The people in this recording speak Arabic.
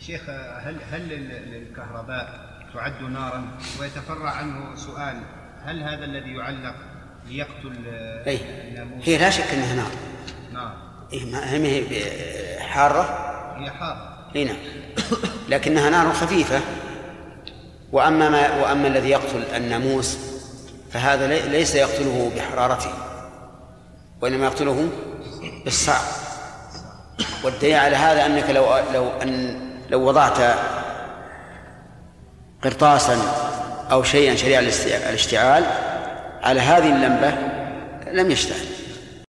شيخ، هل الكهرباء تعد نارا؟ ويتفرع عنه سؤال: هل هذا الذي يعلق ليقتل الناموس؟ هي لا شك انها نار. نار. هي حارة. هي حارة. نعم. لكنها نار خفيفة. وأما الذي يقتل الناموس فهذا ليس يقتله بحرارته، وإنما يقتله بالصعق. والدليل على هذا أنك لو وضعت قرطاسا أو شيئا سريع الاشتعال على هذه اللمبة لم يشتعل.